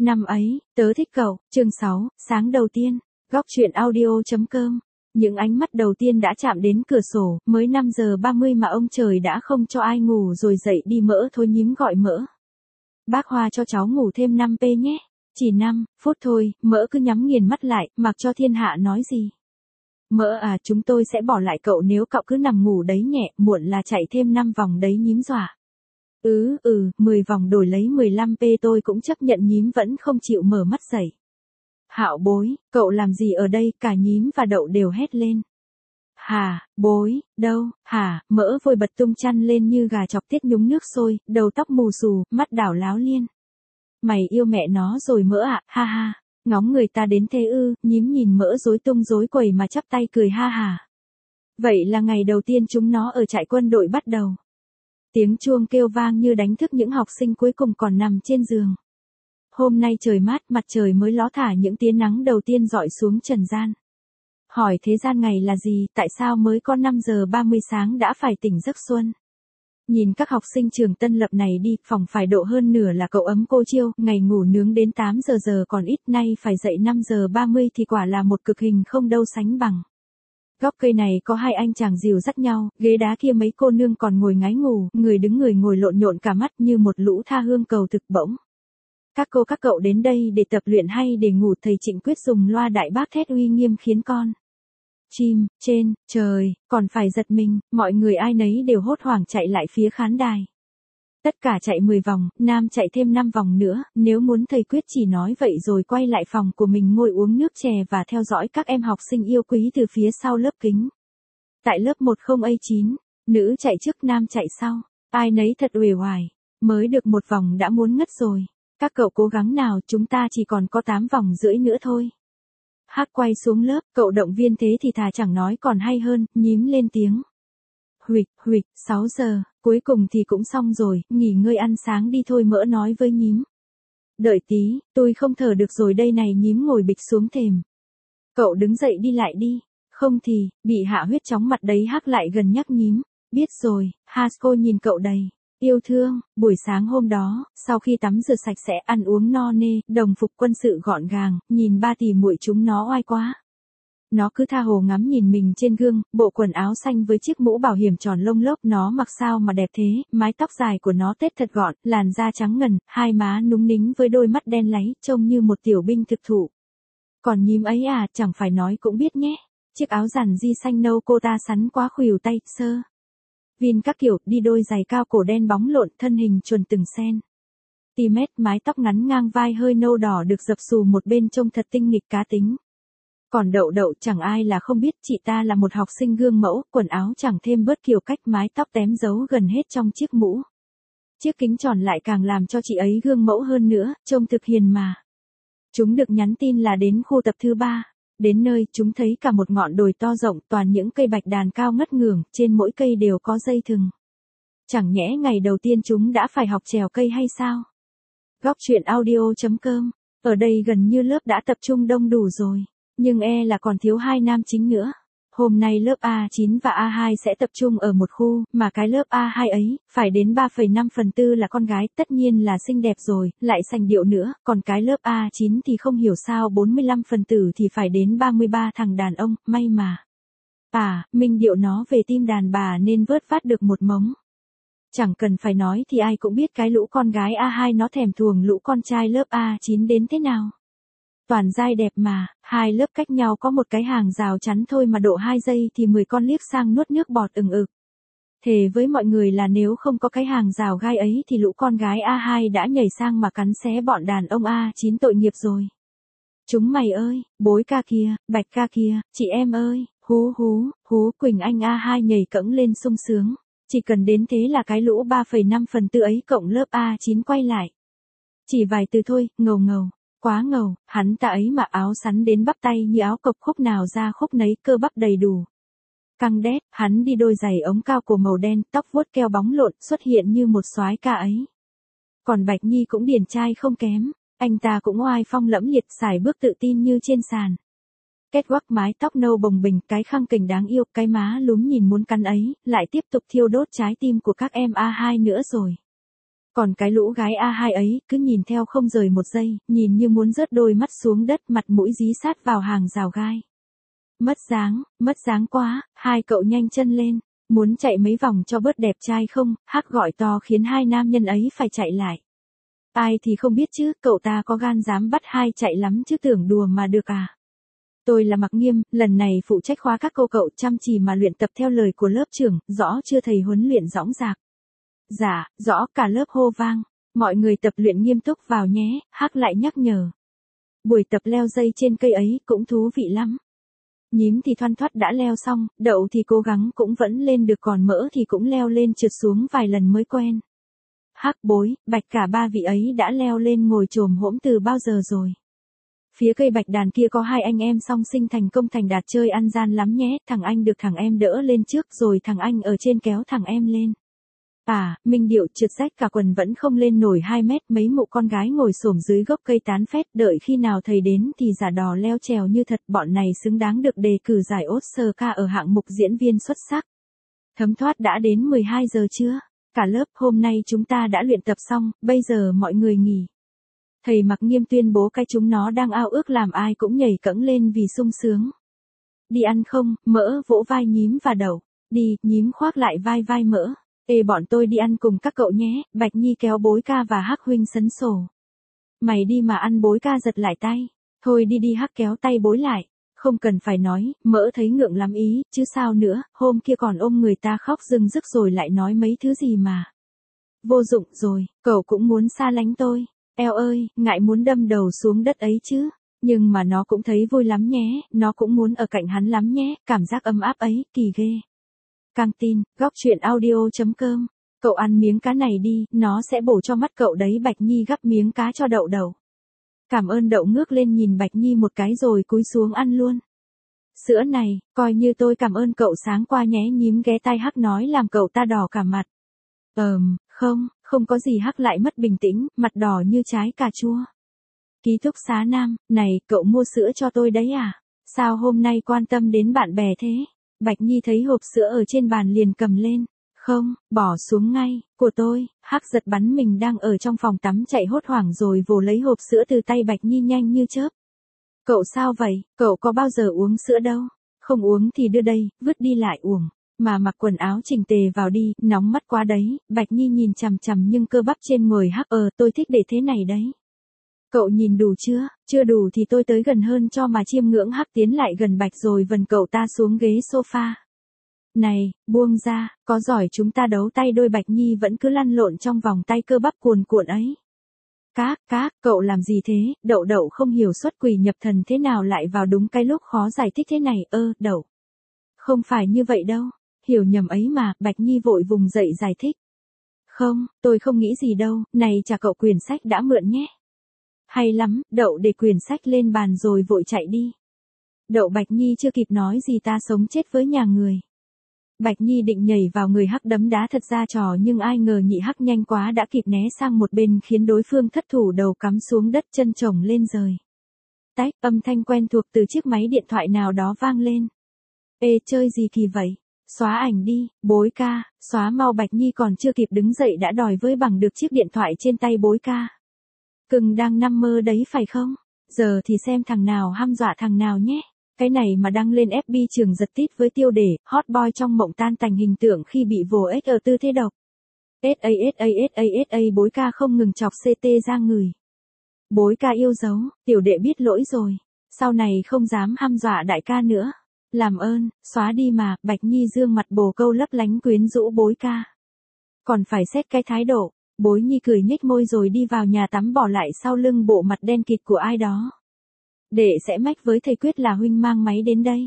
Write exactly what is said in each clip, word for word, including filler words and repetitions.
Năm ấy, tớ thích cậu, chương sáu, sáng đầu tiên, góc truyện audio.com. Những ánh mắt đầu tiên đã chạm đến cửa sổ, mới năm giờ ba mươi mà ông trời đã không cho ai ngủ rồi dậy đi. Mỡ thôi nhím gọi Mỡ. Bác Hoa cho cháu ngủ thêm năm phút nhé. Chỉ năm phút thôi, Mỡ cứ nhắm nghiền mắt lại, mặc cho thiên hạ nói gì. Mỡ à, chúng tôi sẽ bỏ lại cậu nếu cậu cứ nằm ngủ đấy nhẹ, muộn là chạy thêm năm vòng đấy nhím dọa. Ừ, ừ, mười vòng đổi lấy mười lăm phút tôi cũng chấp nhận. Nhím vẫn không chịu mở mắt dậy. Hạo bối, cậu làm gì ở đây? Cả nhím và đậu đều hét lên. Hả, bối, đâu, hả, Mỡ vội bật tung chăn lên như gà chọc tiết nhúng nước sôi, đầu tóc mù xù, mắt đảo láo liên. Mày yêu mẹ nó rồi Mỡ ạ, ha ha, ngóng người ta đến thế ư? Nhím nhìn Mỡ rối tung rối quẩy mà chắp tay cười ha hà. Vậy là ngày đầu tiên chúng nó ở trại quân đội bắt đầu. Tiếng chuông kêu vang như đánh thức những học sinh cuối cùng còn nằm trên giường. Hôm nay trời mát, mặt trời mới ló thả những tia nắng đầu tiên rọi xuống trần gian. Hỏi thế gian ngày là gì, tại sao mới có năm giờ ba mươi sáng đã phải tỉnh giấc xuân? Nhìn các học sinh trường Tân Lập này đi, phòng phải độ hơn nửa là cậu ấm cô Chiêu, ngày ngủ nướng đến tám giờ giờ còn ít, nay phải dậy năm giờ ba mươi thì quả là một cực hình không đâu sánh bằng. Góc cây này có hai anh chàng dìu dắt nhau, ghế đá kia mấy cô nương còn ngồi ngái ngủ, người đứng người ngồi lộn nhộn cả mắt như một lũ tha hương cầu thực bỗng. Các cô các cậu đến đây để tập luyện hay để ngủ? Thầy Trịnh Quyết dùng loa đại bác thét uy nghiêm khiến con chim trên trời còn phải giật mình, mọi người ai nấy đều hốt hoảng chạy lại phía khán đài. Tất cả chạy mười vòng, nam chạy thêm năm vòng nữa, nếu muốn thầy Quyết chỉ nói vậy rồi quay lại phòng của mình ngồi uống nước chè và theo dõi các em học sinh yêu quý từ phía sau lớp kính. Tại lớp một không A chín, nữ chạy trước nam chạy sau, ai nấy thật uể oải, mới được một vòng đã muốn ngất rồi. Các cậu cố gắng nào, chúng ta chỉ còn có tám vòng rưỡi nữa thôi. Hắc quay xuống lớp, cậu động viên thế thì thà chẳng nói còn hay hơn, nhím lên tiếng. Huỵch, huỵch, sáu giờ, cuối cùng thì cũng xong rồi, nghỉ ngơi ăn sáng đi thôi, Mỡ nói với nhím. Đợi tí, tôi không thở được rồi đây này. Nhím ngồi bịch xuống thềm. Cậu đứng dậy đi lại đi, không thì, bị hạ huyết chóng mặt đấy. Hắc lại gần nhắc nhím. Biết rồi, Hasko nhìn cậu đầy yêu thương. Buổi sáng hôm đó, sau khi tắm rửa sạch sẽ, ăn uống no nê, đồng phục quân sự gọn gàng, nhìn ba tỷ muội chúng nó oai quá. Nó cứ tha hồ ngắm nhìn mình trên gương, bộ quần áo xanh với chiếc mũ bảo hiểm tròn lông lốc nó mặc sao mà đẹp thế, mái tóc dài của nó tết thật gọn, làn da trắng ngần, hai má núng nính với đôi mắt đen láy, trông như một tiểu binh thực thụ. Còn nhím ấy à, chẳng phải nói cũng biết nhé, chiếc áo giản di xanh nâu cô ta sắn quá khuỷu tay, sơ vin các kiểu, đi đôi giày cao cổ đen bóng lộn, thân hình chuồn từng sen ti mét, mái tóc ngắn ngang vai hơi nâu đỏ được dập xù một bên trông thật tinh nghịch cá tính. Còn Đậu Đậu chẳng ai là không biết chị ta là một học sinh gương mẫu, quần áo chẳng thêm bớt kiểu cách, mái tóc tém giấu gần hết trong chiếc mũ. Chiếc kính tròn lại càng làm cho chị ấy gương mẫu hơn nữa, trông thực hiền mà. Chúng được nhắn tin là đến khu tập thứ ba. Đến nơi, chúng thấy cả một ngọn đồi to rộng, toàn những cây bạch đàn cao ngất ngưởng, trên mỗi cây đều có dây thừng. Chẳng nhẽ ngày đầu tiên chúng đã phải học trèo cây hay sao? Góc truyện audio.com. Ở đây gần như lớp đã tập trung đông đủ rồi, nhưng e là còn thiếu hai nam chính nữa. Hôm nay lớp A chín và A hai sẽ tập trung ở một khu, mà cái lớp A hai ấy, phải đến ba phẩy năm phần tư là con gái, tất nhiên là xinh đẹp rồi, lại sành điệu nữa, còn cái lớp A chín thì không hiểu sao bốn mươi lăm phần tử thì phải đến ba mươi ba thằng đàn ông, may mà. À, Minh điệu nó về tim đàn bà nên vớt vát được một mống. Chẳng cần phải nói thì ai cũng biết cái lũ con gái A hai nó thèm thuồng lũ con trai lớp A chín đến thế nào. Toàn giai đẹp mà, hai lớp cách nhau có một cái hàng rào chắn thôi mà độ hai giây thì mười con liếc sang nuốt nước bọt ừng ực. Thề với mọi người là nếu không có cái hàng rào gai ấy thì lũ con gái A hai đã nhảy sang mà cắn xé bọn đàn ông A chín tội nghiệp rồi. Chúng mày ơi, bối ca kia, bạch ca kia, chị em ơi, hú hú, hú Quỳnh Anh A hai nhảy cẫng lên sung sướng. Chỉ cần đến thế là cái lũ ba phẩy năm phần tư ấy cộng lớp A chín quay lại. Chỉ vài từ thôi, ngầu ngầu. Quá ngầu, hắn ta ấy mặc áo sắn đến bắp tay như áo cộc, khúc nào ra khúc nấy, cơ bắp đầy đủ. Căng đét, hắn đi đôi giày ống cao cổ màu đen, tóc vuốt keo bóng lộn, xuất hiện như một soái ca ấy. Còn Bạch Nhi cũng điển trai không kém, anh ta cũng oai phong lẫm liệt, sải bước tự tin như trên sàn. Kết quắc mái tóc nâu bồng bềnh, cái khăng kình đáng yêu, cái má lúm nhìn muốn cắn ấy, lại tiếp tục thiêu đốt trái tim của các em A hai nữa rồi. Còn cái lũ gái a hai ấy, cứ nhìn theo không rời một giây, nhìn như muốn rớt đôi mắt xuống đất, mặt mũi dí sát vào hàng rào gai. Mất dáng, mất dáng quá, hai cậu nhanh chân lên, muốn chạy mấy vòng cho bớt đẹp trai không, Hắc gọi to khiến hai nam nhân ấy phải chạy lại. Ai thì không biết chứ, cậu ta có gan dám bắt hai chạy lắm chứ tưởng đùa mà được à. Tôi là Mặc Nghiêm, lần này phụ trách khóa các cô cậu chăm chỉ mà luyện tập theo lời của lớp trưởng, rõ chưa thầy huấn luyện dõng dạc. Dạ, rõ, cả lớp hô vang. Mọi người tập luyện nghiêm túc vào nhé, Hắc lại nhắc nhở. Buổi tập leo dây trên cây ấy cũng thú vị lắm. Nhím thì thoăn thoắt đã leo xong, Đậu thì cố gắng cũng vẫn lên được, còn Mỡ thì cũng leo lên trượt xuống vài lần mới quen. Hắc, Bối, Bạch cả ba vị ấy đã leo lên ngồi chồm hổm từ bao giờ rồi. Phía cây bạch đàn kia có hai anh em song sinh thành công thành đạt chơi ăn gian lắm nhé, thằng anh được thằng em đỡ lên trước rồi thằng anh ở trên kéo thằng em lên. À, Minh Điệu trượt rách cả quần vẫn không lên nổi hai mét, mấy mụ con gái ngồi xổm dưới gốc cây tán phét, đợi khi nào thầy đến thì giả đò leo trèo như thật, bọn này xứng đáng được đề cử giải Oscar ở hạng mục diễn viên xuất sắc. Thấm thoát đã đến mười hai giờ trưa, cả lớp hôm nay chúng ta đã luyện tập xong, bây giờ mọi người nghỉ. Thầy Mặc Nghiêm tuyên bố cái chúng nó đang ao ước làm ai cũng nhảy cẫng lên vì sung sướng. Đi ăn không, Mỡ vỗ vai Nhím và Đậu. Đi, Nhím khoác lại vai vai Mỡ. Ê, bọn tôi đi ăn cùng các cậu nhé, Bạch Nhi kéo Bối Ca và Hắc huynh sấn sổ. Mày đi mà ăn, Bối Ca giật lại tay. Thôi đi đi, Hắc kéo tay Bối lại. Không cần phải nói, Mỡ thấy ngượng lắm ý, chứ sao nữa, hôm kia còn ôm người ta khóc rưng rức rồi lại nói mấy thứ gì mà. Vô dụng rồi, cậu cũng muốn xa lánh tôi. Eo ơi, ngại muốn đâm đầu xuống đất ấy chứ. Nhưng mà nó cũng thấy vui lắm nhé, nó cũng muốn ở cạnh hắn lắm nhé, cảm giác ấm áp ấy, kỳ ghê. Căng tin, góc truyện audio chấm com. Cậu ăn miếng cá này đi, nó sẽ bổ cho mắt cậu đấy. Bạch Nhi gắp miếng cá cho Đậu. Đậu cảm ơn. Đậu ngước lên nhìn Bạch Nhi một cái rồi cúi xuống ăn luôn. Sữa này, coi như tôi cảm ơn cậu sáng qua nhé. Nhím ghé tai Hắc nói làm cậu ta đỏ cả mặt. Ờm, không, không có gì. Hắc lại mất bình tĩnh, mặt đỏ như trái cà chua. Ký túc xá Nam, này, cậu mua sữa cho tôi đấy à? Sao hôm nay quan tâm đến bạn bè thế? Bạch Nhi thấy hộp sữa ở trên bàn liền cầm lên. Không, bỏ xuống ngay, của tôi. Hắc giật bắn mình đang ở trong phòng tắm chạy hốt hoảng rồi vồ lấy hộp sữa từ tay Bạch Nhi nhanh như chớp. Cậu sao vậy, cậu có bao giờ uống sữa đâu? Không uống thì đưa đây, vứt đi lại uổng. Mà mặc quần áo chỉnh tề vào đi, nóng mắt quá đấy. Bạch Nhi nhìn chằm chằm nhưng cơ bắp trên người Hắc. Ờ, tôi thích để thế này đấy. Cậu nhìn đủ chưa? Chưa đủ thì tôi tới gần hơn cho mà chiêm ngưỡng. Hắc tiến lại gần Bạch rồi vần cậu ta xuống ghế sofa. Này, buông ra, có giỏi chúng ta đấu tay đôi. Bạch Nhi vẫn cứ lăn lộn trong vòng tay cơ bắp cuồn cuộn ấy. Các, các, cậu làm gì thế? Đậu Đậu không hiểu xuất quỷ nhập thần thế nào lại vào đúng cái lúc khó giải thích thế này. Ơ, Đậu. Không phải như vậy đâu. Hiểu nhầm ấy mà. Bạch Nhi vội vùng dậy giải thích. Không, tôi không nghĩ gì đâu, này trả cậu quyển sách đã mượn nhé. Hay lắm, Đậu để quyển sách lên bàn rồi vội chạy đi. Đậu Bạch Nhi chưa kịp nói gì ta sống chết với nhà người. Bạch Nhi định nhảy vào người Hắc đấm đá thật ra trò nhưng ai ngờ nhị Hắc nhanh quá đã kịp né sang một bên khiến đối phương thất thủ đầu cắm xuống đất chân chồng lên rời. Tách, âm thanh quen thuộc từ chiếc máy điện thoại nào đó vang lên. Ê, chơi gì kỳ vậy? Xóa ảnh đi, Bối Ca, xóa mau. Bạch Nhi còn chưa kịp đứng dậy đã đòi với bằng được chiếc điện thoại trên tay Bối Ca. Cưng đang nằm mơ đấy phải không? Giờ thì xem thằng nào hăm dọa thằng nào nhé. Cái này mà đăng lên ép bê trường giật tít với tiêu đề, hot boy trong mộng tan tành hình tượng khi bị vồ ếch ở tư thế độc. ét a ét a ét a ét a Bối Ca không ngừng chọc xê tê ra người. Bối Ca yêu dấu, tiểu đệ biết lỗi rồi. Sau này không dám hăm dọa đại ca nữa. Làm ơn, xóa đi mà. Bạch Nhi dương mặt bồ câu lấp lánh quyến rũ Bối Ca. Còn phải xét cái thái độ. Bối Nhi cười nhếch môi rồi đi vào nhà tắm bỏ lại sau lưng bộ mặt đen kịt của ai đó. Đệ sẽ mách với thầy Quyết là huynh mang máy đến đây.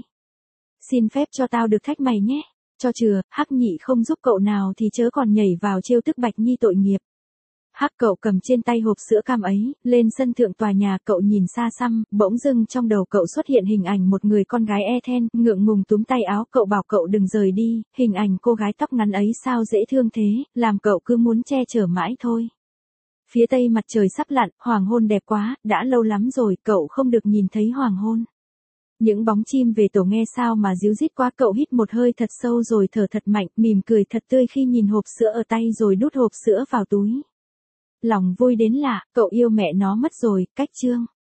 Xin phép cho tao được thách mày nhé. Cho chừa, Hắc nhị không giúp cậu nào thì chớ còn nhảy vào trêu tức Bạch Nhi tội nghiệp. Hắc cậu cầm trên tay hộp sữa cam ấy, lên sân thượng tòa nhà cậu nhìn xa xăm, bỗng dưng trong đầu cậu xuất hiện hình ảnh một người con gái e then, ngượng ngùng túm tay áo cậu bảo cậu đừng rời đi, hình ảnh cô gái tóc ngắn ấy sao dễ thương thế, làm cậu cứ muốn che chở mãi thôi. Phía tây mặt trời sắp lặn, hoàng hôn đẹp quá, đã lâu lắm rồi cậu không được nhìn thấy hoàng hôn. Những bóng chim về tổ nghe sao mà ríu rít quá. Cậu hít một hơi thật sâu rồi thở thật mạnh, mỉm cười thật tươi khi nhìn hộp sữa ở tay rồi đút hộp sữa vào túi. lòng vui đến lạ, cậu yêu mẹ nó mất rồi, cách chương.